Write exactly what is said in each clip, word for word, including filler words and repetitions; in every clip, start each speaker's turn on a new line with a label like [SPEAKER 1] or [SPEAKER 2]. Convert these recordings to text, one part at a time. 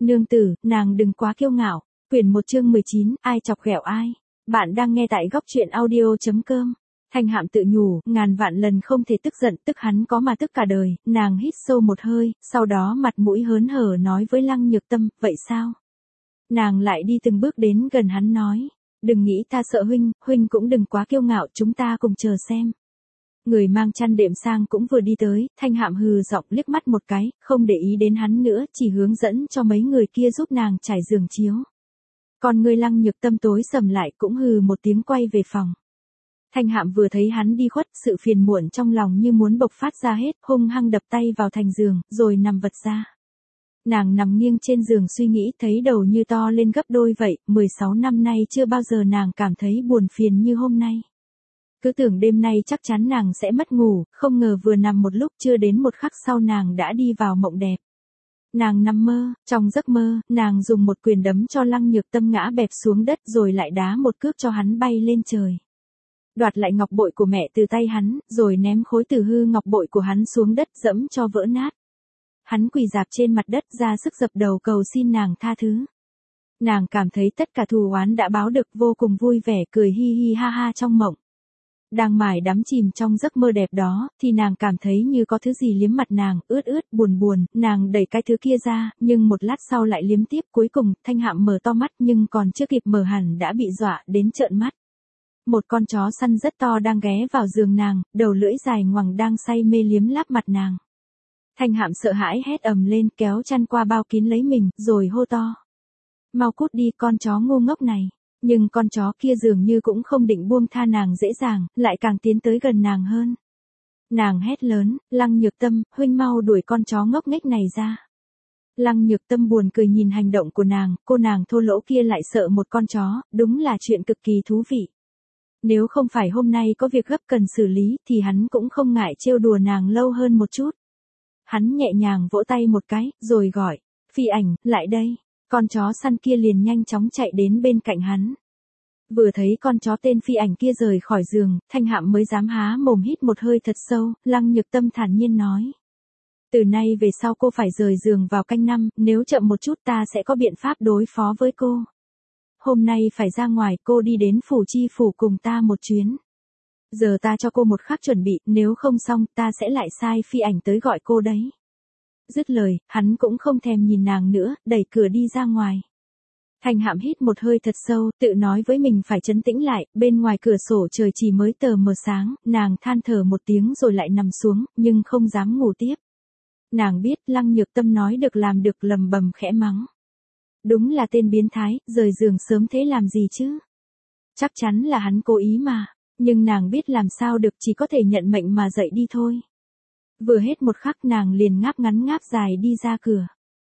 [SPEAKER 1] Nương tử, nàng đừng quá kiêu ngạo. Quyển một chương mười chín, ai chọc ghẹo ai. Bạn đang nghe tại góc truyện audio.com. Thanh Hạm tự nhủ, ngàn vạn lần không thể tức giận, tức hắn có mà tức cả đời. Nàng hít sâu một hơi, sau đó mặt mũi hớn hở nói với Lăng Nhược Tâm, vậy sao? Nàng lại đi từng bước đến gần hắn nói, đừng nghĩ ta sợ huynh, huynh cũng đừng quá kiêu ngạo, chúng ta cùng chờ xem. Người mang chăn đệm sang cũng vừa đi tới, Thanh Hạm hừ giọng liếc mắt một cái, không để ý đến hắn nữa, chỉ hướng dẫn cho mấy người kia giúp nàng trải giường chiếu. Còn người Lăng Nhược Tâm tối sầm lại cũng hừ một tiếng quay về phòng. Thanh Hạm vừa thấy hắn đi khuất, sự phiền muộn trong lòng như muốn bộc phát ra hết, hung hăng đập tay vào thành giường, rồi nằm vật ra. Nàng nằm nghiêng trên giường suy nghĩ, thấy đầu như to lên gấp đôi vậy, mười sáu năm nay chưa bao giờ nàng cảm thấy buồn phiền như hôm nay. Cứ tưởng đêm nay chắc chắn nàng sẽ mất ngủ, không ngờ vừa nằm một lúc chưa đến một khắc sau nàng đã đi vào mộng đẹp. Nàng nằm mơ, trong giấc mơ, nàng dùng một quyền đấm cho Lăng Nhược Tâm ngã bẹp xuống đất rồi lại đá một cước cho hắn bay lên trời. Đoạt lại ngọc bội của mẹ từ tay hắn, rồi ném khối tử hư ngọc bội của hắn xuống đất dẫm cho vỡ nát. Hắn quỳ rạp trên mặt đất ra sức dập đầu cầu xin nàng tha thứ. Nàng cảm thấy tất cả thù oán đã báo được, vô cùng vui vẻ cười hi hi ha ha trong mộng. Đang mải đắm chìm trong giấc mơ đẹp đó, thì nàng cảm thấy như có thứ gì liếm mặt nàng, ướt ướt, buồn buồn, nàng đẩy cái thứ kia ra, nhưng một lát sau lại liếm tiếp, cuối cùng, Thanh Hạm mở to mắt nhưng còn chưa kịp mở hẳn đã bị dọa đến trợn mắt. Một con chó săn rất to đang ghé vào giường nàng, đầu lưỡi dài ngoằng đang say mê liếm láp mặt nàng. Thanh Hạm sợ hãi hét ầm lên, kéo chăn qua bao kín lấy mình, rồi hô to. Mau cút đi con chó ngu ngốc này. Nhưng con chó kia dường như cũng không định buông tha nàng dễ dàng, lại càng tiến tới gần nàng hơn. Nàng hét lớn, Lăng Nhược Tâm, huynh mau đuổi con chó ngốc nghếch này ra. Lăng Nhược Tâm buồn cười nhìn hành động của nàng, cô nàng thô lỗ kia lại sợ một con chó, đúng là chuyện cực kỳ thú vị. Nếu không phải hôm nay có việc gấp cần xử lý thì hắn cũng không ngại trêu đùa nàng lâu hơn một chút. Hắn nhẹ nhàng vỗ tay một cái, rồi gọi, Phi Ảnh, lại đây. Con chó săn kia liền nhanh chóng chạy đến bên cạnh hắn. Vừa thấy con chó tên Phi Ảnh kia rời khỏi giường, Thanh Hạm mới dám há mồm hít một hơi thật sâu, Lăng Nhược Tâm thản nhiên nói. Từ nay về sau cô phải rời giường vào canh năm, nếu chậm một chút ta sẽ có biện pháp đối phó với cô. Hôm nay phải ra ngoài, cô đi đến phủ chi phủ cùng ta một chuyến. Giờ ta cho cô một khắc chuẩn bị, nếu không xong ta sẽ lại sai Phi Ảnh tới gọi cô đấy. Dứt lời, hắn cũng không thèm nhìn nàng nữa, đẩy cửa đi ra ngoài. Thanh Hạm hít một hơi thật sâu, tự nói với mình phải trấn tĩnh lại, bên ngoài cửa sổ trời chỉ mới tờ mờ sáng, nàng than thở một tiếng rồi lại nằm xuống, nhưng không dám ngủ tiếp. Nàng biết Lăng Nhược Tâm nói được làm được, lầm bầm khẽ mắng. Đúng là tên biến thái, rời giường sớm thế làm gì chứ? Chắc chắn là hắn cố ý mà, nhưng nàng biết làm sao được, chỉ có thể nhận mệnh mà dậy đi thôi. Vừa hết một khắc nàng liền ngáp ngắn ngáp dài đi ra cửa.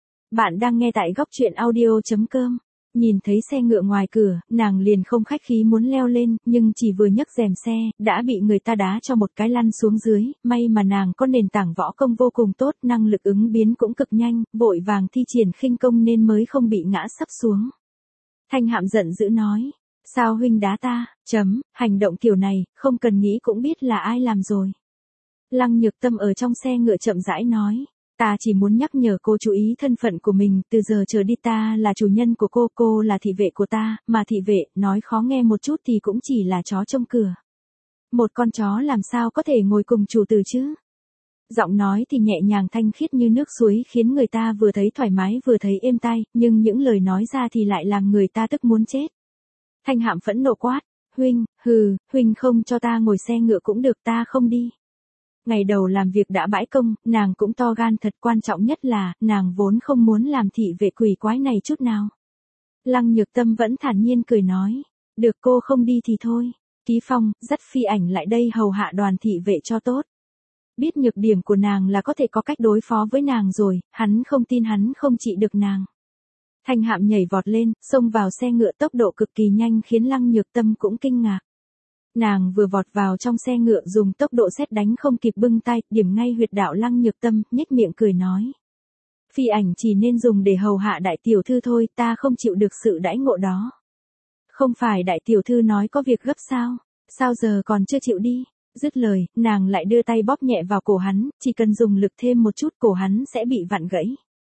[SPEAKER 1] Bạn đang nghe tại góc truyện audio.com. Nhìn thấy xe ngựa ngoài cửa, nàng liền không khách khí muốn leo lên, nhưng chỉ vừa nhấc rèm xe, đã bị người ta đá cho một cái lăn xuống dưới, may mà nàng có nền tảng võ công vô cùng tốt, năng lực ứng biến cũng cực nhanh, vội vàng thi triển khinh công nên mới không bị ngã sấp xuống. Thanh Hạm giận dữ nói, sao huynh đá ta, chấm, hành động kiểu này, không cần nghĩ cũng biết là ai làm rồi. Lăng Nhược Tâm ở trong xe ngựa chậm rãi nói, ta chỉ muốn nhắc nhở cô chú ý thân phận của mình, từ giờ trở đi ta là chủ nhân của cô, cô là thị vệ của ta, mà thị vệ, nói khó nghe một chút thì cũng chỉ là chó trông cửa. Một con chó làm sao có thể ngồi cùng chủ tử chứ? Giọng nói thì nhẹ nhàng thanh khiết như nước suối khiến người ta vừa thấy thoải mái vừa thấy êm tai, nhưng những lời nói ra thì lại làm người ta tức muốn chết. Thanh Hạm phẫn nộ quát, huynh, hừ, huynh không cho ta ngồi xe ngựa cũng được, ta không đi. Ngày đầu làm việc đã bãi công, nàng cũng to gan thật, quan trọng nhất là, nàng vốn không muốn làm thị vệ quỷ quái này chút nào. Lăng Nhược Tâm vẫn thản nhiên cười nói, được cô không đi thì thôi. Ký Phong, dắt Phi Ảnh lại đây hầu hạ đoàn thị vệ cho tốt. Biết nhược điểm của nàng là có thể có cách đối phó với nàng rồi, hắn không tin hắn không trị được nàng. Thanh Hạm nhảy vọt lên, xông vào xe ngựa tốc độ cực kỳ nhanh khiến Lăng Nhược Tâm cũng kinh ngạc. Nàng vừa vọt vào trong xe ngựa dùng tốc độ sét đánh không kịp bưng tay, điểm ngay huyệt đạo Lăng Nhược Tâm, nhếch miệng cười nói. Phi Ảnh chỉ nên dùng để hầu hạ đại tiểu thư thôi, ta không chịu được sự đãi ngộ đó. Không phải đại tiểu thư nói có việc gấp sao, sao giờ còn chưa chịu đi. Dứt lời, nàng lại đưa tay bóp nhẹ vào cổ hắn, chỉ cần dùng lực thêm một chút cổ hắn sẽ bị vặn gãy.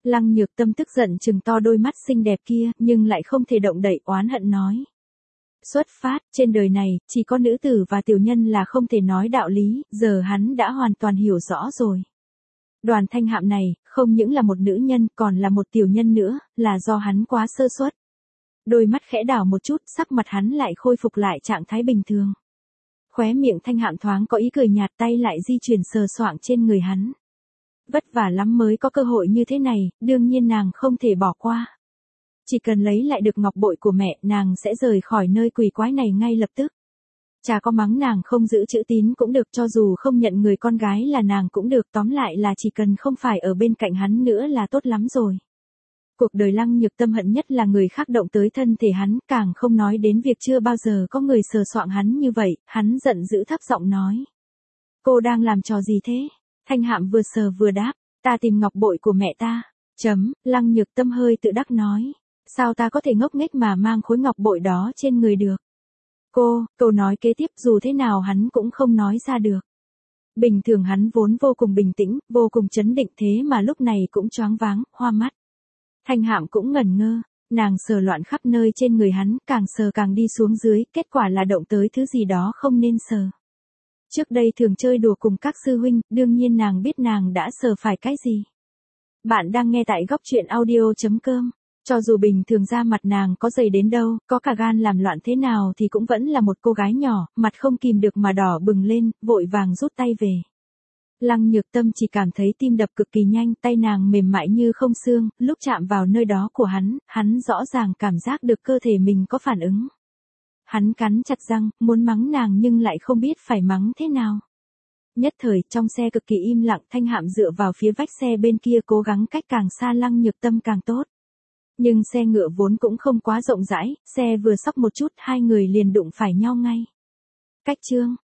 [SPEAKER 1] Lăng Nhược Tâm tức giận trừng to đôi mắt xinh đẹp kia, nhưng lại không thể động đậy, oán hận nói. Xuất phát, trên đời này, chỉ có nữ tử và tiểu nhân là không thể nói đạo lý, giờ hắn đã hoàn toàn hiểu rõ rồi. Đoàn Thanh Hạm này, không những là một nữ nhân, còn là một tiểu nhân nữa, là do hắn quá sơ suất. Đôi mắt khẽ đảo một chút, sắc mặt hắn lại khôi phục lại trạng thái bình thường. Khóe miệng Thanh Hạm thoáng có ý cười nhạt, tay lại di chuyển sờ soạng trên người hắn. Vất vả lắm mới có cơ hội như thế này, đương nhiên nàng không thể bỏ qua. Chỉ cần lấy lại được ngọc bội của mẹ, nàng sẽ rời khỏi nơi quỷ quái này ngay lập tức. Chả có mắng nàng không giữ chữ tín cũng được, cho dù không nhận người con gái là nàng cũng được, tóm lại là chỉ cần không phải ở bên cạnh hắn nữa là tốt lắm rồi. Cuộc đời Lăng Nhược Tâm hận nhất là người khác động tới thân thể hắn, càng không nói đến việc chưa bao giờ có người sờ soạng hắn như vậy, hắn giận dữ thấp giọng nói. Cô đang làm trò gì thế? Thanh Hạm vừa sờ vừa đáp, ta tìm ngọc bội của mẹ ta. Chấm, Lăng Nhược Tâm hơi tự đắc nói. Sao ta có thể ngốc nghếch mà mang khối ngọc bội đó trên người được? Cô, câu nói kế tiếp dù thế nào hắn cũng không nói ra được. Bình thường hắn vốn vô cùng bình tĩnh, vô cùng chấn định, thế mà lúc này cũng choáng váng, hoa mắt. Thanh Hạm cũng ngẩn ngơ, nàng sờ loạn khắp nơi trên người hắn, càng sờ càng đi xuống dưới, kết quả là động tới thứ gì đó không nên sờ. Trước đây thường chơi đùa cùng các sư huynh, đương nhiên nàng biết nàng đã sờ phải cái gì. Bạn đang nghe tại góc truyện audio chấm com. Cho dù bình thường da mặt nàng có dày đến đâu, có cả gan làm loạn thế nào thì cũng vẫn là một cô gái nhỏ, mặt không kìm được mà đỏ bừng lên, vội vàng rút tay về. Lăng Nhược Tâm chỉ cảm thấy tim đập cực kỳ nhanh, tay nàng mềm mại như không xương, lúc chạm vào nơi đó của hắn, hắn rõ ràng cảm giác được cơ thể mình có phản ứng. Hắn cắn chặt răng, muốn mắng nàng nhưng lại không biết phải mắng thế nào. Nhất thời, trong xe cực kỳ im lặng, Thanh Hạm dựa vào phía vách xe bên kia cố gắng cách càng xa Lăng Nhược Tâm càng tốt. Nhưng xe ngựa vốn cũng không quá rộng rãi, xe vừa sóc một chút, hai người liền đụng phải nhau ngay. Cách chương,